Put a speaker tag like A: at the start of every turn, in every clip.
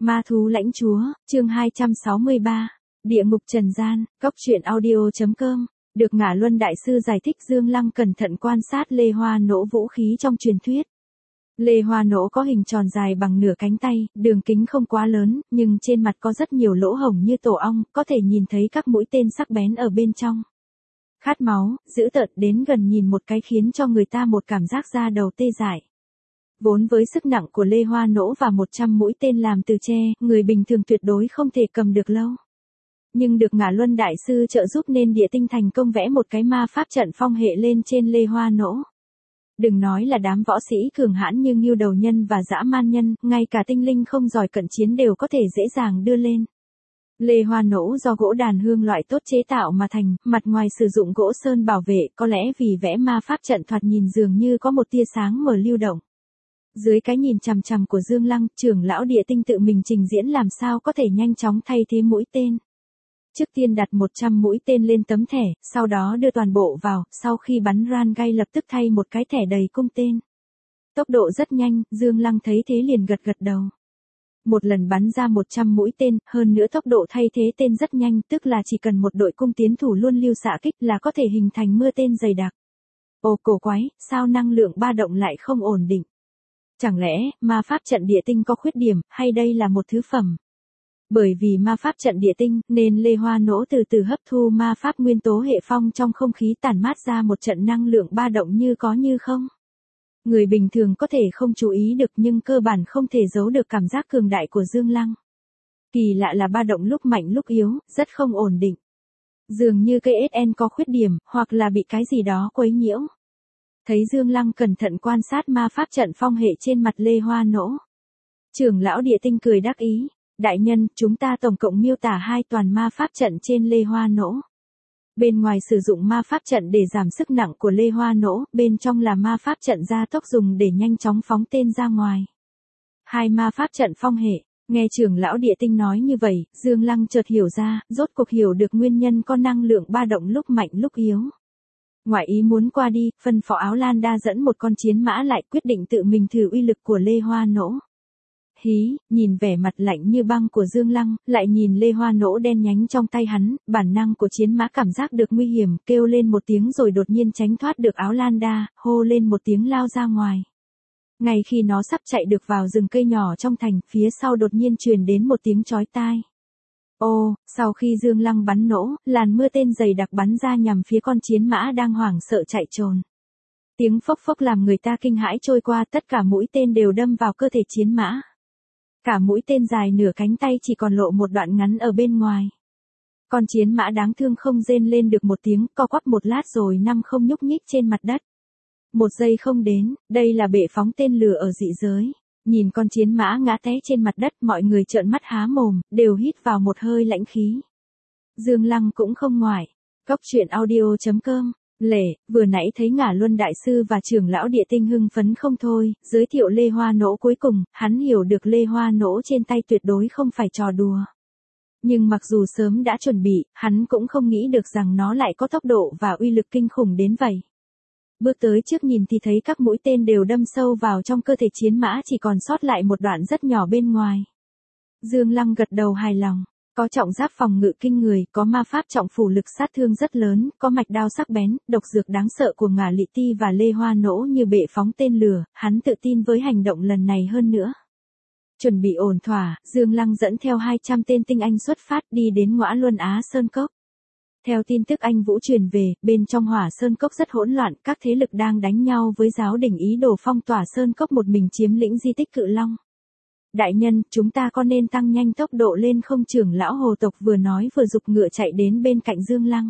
A: Ma thú lãnh chúa, chương 263, địa ngục trần gian, góc truyện audio.com, được Ngả Luân Đại Sư giải thích. Dương Lăng cẩn thận quan sát Lê Hoa Nỗ vũ khí trong truyền thuyết. Lê Hoa Nỗ có hình tròn dài bằng nửa cánh tay, đường kính không quá lớn, nhưng trên mặt có rất nhiều lỗ hổng như tổ ong, có thể nhìn thấy các mũi tên sắc bén ở bên trong. Khát máu, dữ tợn, đến gần nhìn một cái khiến cho người ta một cảm giác da đầu tê dại. Vốn với sức nặng của Lê Hoa Nỗ và 100 mũi tên làm từ tre, người bình thường tuyệt đối không thể cầm được lâu. Nhưng được Ngả Luân Đại Sư trợ giúp nên Địa Tinh thành công vẽ một cái ma pháp trận phong hệ lên trên Lê Hoa Nỗ. Đừng nói là đám võ sĩ cường hãn như Ngưu Đầu Nhân và Dã Man Nhân, ngay cả tinh linh không giỏi cận chiến đều có thể dễ dàng đưa lên. Lê Hoa Nỗ do gỗ đàn hương loại tốt chế tạo mà thành, mặt ngoài sử dụng gỗ sơn bảo vệ, có lẽ vì vẽ ma pháp trận thoạt nhìn dường như có một tia sáng mờ lưu động. Dưới cái nhìn chằm chằm của Dương Lăng, trưởng lão Địa Tinh tự mình trình diễn làm sao có thể nhanh chóng thay thế mũi tên. Trước tiên đặt 100 mũi tên lên tấm thẻ, sau đó đưa toàn bộ vào, sau khi bắn ran gay lập tức thay một cái thẻ đầy cung tên. Tốc độ rất nhanh, Dương Lăng thấy thế liền gật gật đầu. Một lần bắn ra 100 mũi tên, hơn nữa tốc độ thay thế tên rất nhanh, tức là chỉ cần một đội cung tiến thủ luôn lưu xạ kích là có thể hình thành mưa tên dày đặc. Ồ cổ quái, sao năng lượng ba động lại không ổn định? Chẳng lẽ, ma pháp trận Địa Tinh có khuyết điểm, hay đây là một thứ phẩm? Bởi vì ma pháp trận Địa Tinh, nên Lê Hoa Nỗ từ từ hấp thu ma pháp nguyên tố hệ phong trong không khí tản mát ra một trận năng lượng ba động như có như không. Người bình thường có thể không chú ý được nhưng cơ bản không thể giấu được cảm giác cường đại của Dương Lăng. Kỳ lạ là ba động lúc mạnh lúc yếu, rất không ổn định. Dường như cây SN có khuyết điểm, hoặc là bị cái gì đó quấy nhiễu. Thấy Dương Lăng cẩn thận quan sát ma pháp trận phong hệ trên mặt Lê Hoa Nỗ. Trưởng lão Địa Tinh cười đắc ý. Đại nhân, chúng ta tổng cộng miêu tả 2 toàn ma pháp trận trên Lê Hoa Nỗ. Bên ngoài sử dụng ma pháp trận để giảm sức nặng của Lê Hoa Nỗ, bên trong là ma pháp trận gia tốc dùng để nhanh chóng phóng tên ra ngoài. 2 ma pháp trận phong hệ, nghe trưởng lão Địa Tinh nói như vậy, Dương Lăng chợt hiểu ra, rốt cuộc hiểu được nguyên nhân có năng lượng ba động lúc mạnh lúc yếu. Ngoại ý muốn qua đi, phân phó Áo Lan Đa dẫn một con chiến mã lại quyết định tự mình thử uy lực của Lê Hoa Nỗ. Hí, nhìn vẻ mặt lạnh như băng của Dương Lăng, lại nhìn Lê Hoa Nỗ đen nhánh trong tay hắn, bản năng của chiến mã cảm giác được nguy hiểm, kêu lên một tiếng rồi đột nhiên tránh thoát được Áo Lan Đa, hô lên một tiếng lao ra ngoài. Ngay khi nó sắp chạy được vào rừng cây nhỏ trong thành, phía sau đột nhiên truyền đến một tiếng chói tai. Ô, sau khi Dương Lăng bắn nổ, làn mưa tên dày đặc bắn ra nhằm phía con chiến mã đang hoảng sợ chạy trồn. Tiếng phốc phốc làm người ta kinh hãi trôi qua, tất cả mũi tên đều đâm vào cơ thể chiến mã. Cả mũi tên dài nửa cánh tay chỉ còn lộ một đoạn ngắn ở bên ngoài. Con chiến mã đáng thương không rên lên được một tiếng, co quắp một lát rồi nằm không nhúc nhích trên mặt đất. Một giây không đến, đây là bệ phóng tên lửa ở dị giới. Nhìn con chiến mã ngã té trên mặt đất, mọi người trợn mắt há mồm, đều hít vào một hơi lãnh khí. Dương Lăng cũng không ngoại. Góc truyện audio.com. Lệ, vừa nãy thấy Ngả Luân Đại Sư và trưởng lão Địa Tinh hưng phấn không thôi, giới thiệu Lê Hoa Nỗ cuối cùng, hắn hiểu được Lê Hoa Nỗ trên tay tuyệt đối không phải trò đùa. Nhưng mặc dù sớm đã chuẩn bị, hắn cũng không nghĩ được rằng nó lại có tốc độ và uy lực kinh khủng đến vậy. Bước tới trước nhìn thì thấy các mũi tên đều đâm sâu vào trong cơ thể chiến mã, chỉ còn sót lại một đoạn rất nhỏ bên ngoài. Dương Lăng gật đầu hài lòng. Có trọng giáp phòng ngự kinh người, có ma pháp trọng phủ lực sát thương rất lớn, có mạch đao sắc bén, độc dược đáng sợ của Ngả Lị Ti và Lê Hoa Nỗ như bệ phóng tên lửa, hắn tự tin với hành động lần này hơn nữa. Chuẩn bị ổn thỏa, Dương Lăng dẫn theo 200 tên tinh anh xuất phát đi đến Ngõa Luân Á Sơn Cốc. Theo tin tức Anh Vũ truyền về, bên trong Hỏa Sơn Cốc rất hỗn loạn, các thế lực đang đánh nhau với giáo đình ý đồ phong tỏa Sơn Cốc một mình chiếm lĩnh di tích Cự Long. Đại nhân, chúng ta có nên tăng nhanh tốc độ lên không? Trưởng lão hồ tộc vừa nói vừa giục ngựa chạy đến bên cạnh Dương Lăng.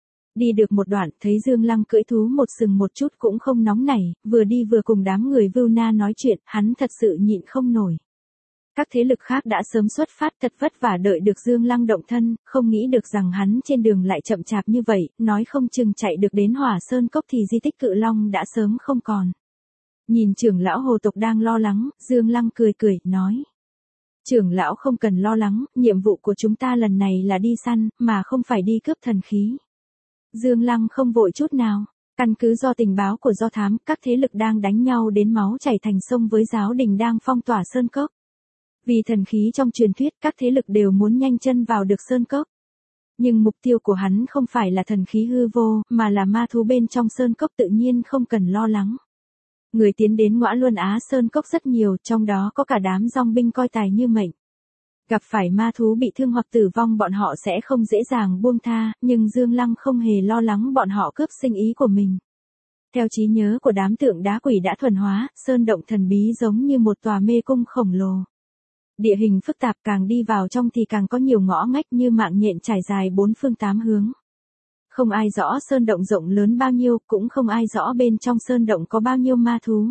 A: Đi được một đoạn, thấy Dương Lăng cưỡi thú một sừng một chút cũng không nóng nảy, vừa đi vừa cùng đám người Vưu Na nói chuyện, hắn thật sự nhịn không nổi. Các thế lực khác đã sớm xuất phát thật vất vả đợi được Dương Lăng động thân, không nghĩ được rằng hắn trên đường lại chậm chạp như vậy, nói không chừng chạy được đến Hỏa Sơn Cốc thì di tích Cự Long đã sớm không còn. Nhìn trưởng lão hồ tộc đang lo lắng, Dương Lăng cười cười, nói. Trưởng lão không cần lo lắng, nhiệm vụ của chúng ta lần này là đi săn, mà không phải đi cướp thần khí. Dương Lăng không vội chút nào, căn cứ do tình báo của do thám, các thế lực đang đánh nhau đến máu chảy thành sông với giáo đình đang phong tỏa Sơn Cốc. Vì thần khí trong truyền thuyết, các thế lực đều muốn nhanh chân vào được sơn cốc. Nhưng mục tiêu của hắn không phải là thần khí hư vô, mà là ma thú bên trong sơn cốc tự nhiên không cần lo lắng. Người tiến đến Ngõa Luân Á Sơn Cốc rất nhiều, trong đó có cả đám dòng binh coi tài như mệnh. Gặp phải ma thú bị thương hoặc tử vong bọn họ sẽ không dễ dàng buông tha, nhưng Dương Lăng không hề lo lắng bọn họ cướp sinh ý của mình. Theo trí nhớ của đám tượng đá quỷ đã thuần hóa, sơn động thần bí giống như một tòa mê cung khổng lồ. Địa hình phức tạp, càng đi vào trong thì càng có nhiều ngõ ngách như mạng nhện trải dài bốn phương tám hướng. Không ai rõ sơn động rộng lớn bao nhiêu, cũng không ai rõ bên trong sơn động có bao nhiêu ma thú.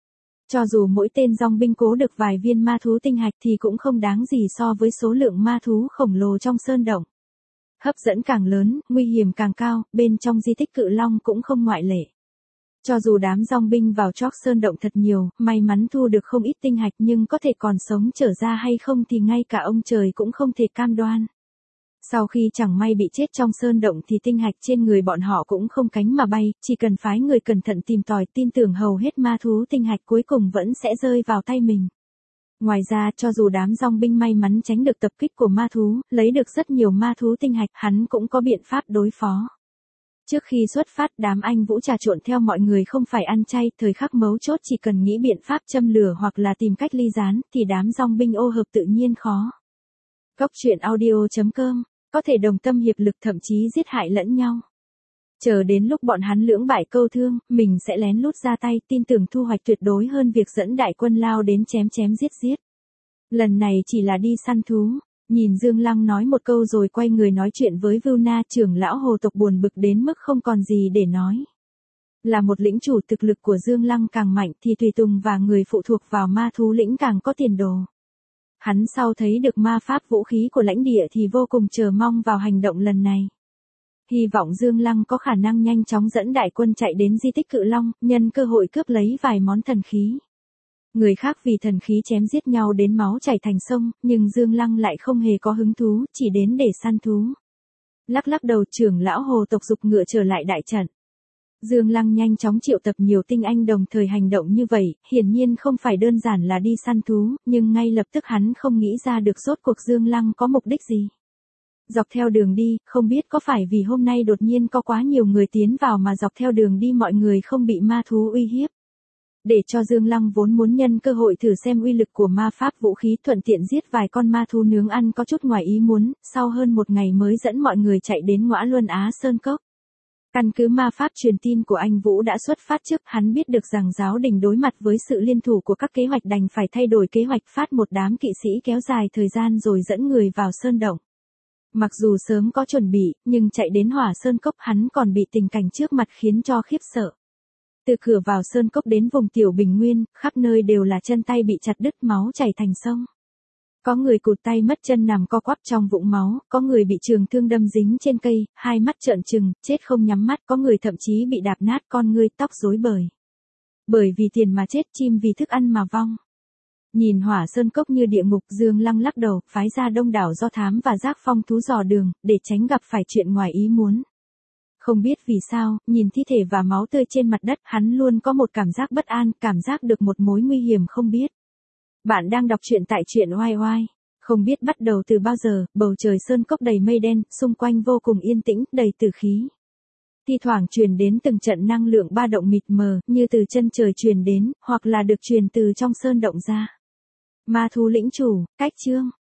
A: Cho dù mỗi tên dòng binh cố được vài viên ma thú tinh hạch thì cũng không đáng gì so với số lượng ma thú khổng lồ trong sơn động. Hấp dẫn càng lớn, nguy hiểm càng cao, bên trong di tích Cự Long cũng không ngoại lệ. Cho dù đám dòng binh vào chót sơn động thật nhiều, may mắn thu được không ít tinh hạch nhưng có thể còn sống trở ra hay không thì ngay cả ông trời cũng không thể cam đoan. Sau khi chẳng may bị chết trong sơn động thì tinh hạch trên người bọn họ cũng không cánh mà bay, chỉ cần phái người cẩn thận tìm tòi, tin tưởng hầu hết ma thú tinh hạch cuối cùng vẫn sẽ rơi vào tay mình. Ngoài ra, cho dù đám dòng binh may mắn tránh được tập kích của ma thú, lấy được rất nhiều ma thú tinh hạch, hắn cũng có biện pháp đối phó. Trước khi xuất phát, đám anh Vũ trà trộn theo mọi người không phải ăn chay, thời khắc mấu chốt chỉ cần nghĩ biện pháp châm lửa hoặc là tìm cách ly gián, thì đám dòng binh ô hợp tự nhiên khó. Cốc truyện audio.com, có thể đồng tâm hiệp lực thậm chí giết hại lẫn nhau. Chờ đến lúc bọn hắn lưỡng bại câu thương, mình sẽ lén lút ra tay, tin tưởng thu hoạch tuyệt đối hơn việc dẫn đại quân lao đến chém chém giết giết. Lần này chỉ là đi săn thú. Nhìn Dương Lăng nói một câu rồi quay người nói chuyện với Vưu Na, trưởng lão hồ tộc buồn bực đến mức không còn gì để nói. Là một lĩnh chủ, thực lực của Dương Lăng càng mạnh thì tùy tùng và người phụ thuộc vào ma thú lĩnh càng có tiền đồ. Hắn sau thấy được ma pháp vũ khí của lãnh địa thì vô cùng chờ mong vào hành động lần này. Hy vọng Dương Lăng có khả năng nhanh chóng dẫn đại quân chạy đến di tích Cự Long, nhân cơ hội cướp lấy vài món thần khí. Người khác vì thần khí chém giết nhau đến máu chảy thành sông, nhưng Dương Lăng lại không hề có hứng thú, chỉ đến để săn thú. Lắc lắc đầu, trưởng lão hồ tộc giục ngựa trở lại đại trận. Dương Lăng nhanh chóng triệu tập nhiều tinh anh đồng thời hành động như vậy, hiển nhiên không phải đơn giản là đi săn thú, nhưng ngay lập tức hắn không nghĩ ra được rốt cuộc Dương Lăng có mục đích gì. Dọc theo đường đi, không biết có phải vì hôm nay đột nhiên có quá nhiều người tiến vào mà dọc theo đường đi mọi người không bị ma thú uy hiếp. Để cho Dương Lăng vốn muốn nhân cơ hội thử xem uy lực của ma pháp vũ khí, thuận tiện giết vài con ma thú nướng ăn có chút ngoài ý muốn, sau hơn một ngày mới dẫn mọi người chạy đến Ngõa Luân Á Sơn Cốc. Căn cứ ma pháp truyền tin của anh Vũ đã xuất phát trước, hắn biết được rằng giáo đình đối mặt với sự liên thủ của các kế hoạch đành phải thay đổi kế hoạch, phát một đám kỵ sĩ kéo dài thời gian rồi dẫn người vào sơn động. Mặc dù sớm có chuẩn bị, nhưng chạy đến Hỏa Sơn Cốc hắn còn bị tình cảnh trước mặt khiến cho khiếp sợ. Từ cửa vào sơn cốc đến vùng tiểu bình nguyên, khắp nơi đều là chân tay bị chặt đứt, máu chảy thành sông. Có người cụt tay mất chân nằm co quắp trong vũng máu, có người bị trường thương đâm dính trên cây, hai mắt trợn trừng, chết không nhắm mắt, có người thậm chí bị đạp nát con ngươi, tóc rối bời. Bởi vì tiền mà chết, chim vì thức ăn mà vong. Nhìn Hỏa Sơn Cốc như địa ngục, Dương Lăng lắc đầu, phái ra đông đảo do thám và giác phong thú dò đường, để tránh gặp phải chuyện ngoài ý muốn. Không biết vì sao, nhìn thi thể và máu tươi trên mặt đất, hắn luôn có một cảm giác bất an, cảm giác được một mối nguy hiểm không biết. Bạn đang đọc truyện tại truyện oai oai. Không biết bắt đầu từ bao giờ, bầu trời sơn cốc đầy mây đen, xung quanh vô cùng yên tĩnh, đầy tử khí. Thi thoảng truyền đến từng trận năng lượng ba động mịt mờ, như từ chân trời truyền đến, hoặc là được truyền từ trong sơn động ra. Ma thú lĩnh chủ, cách chương.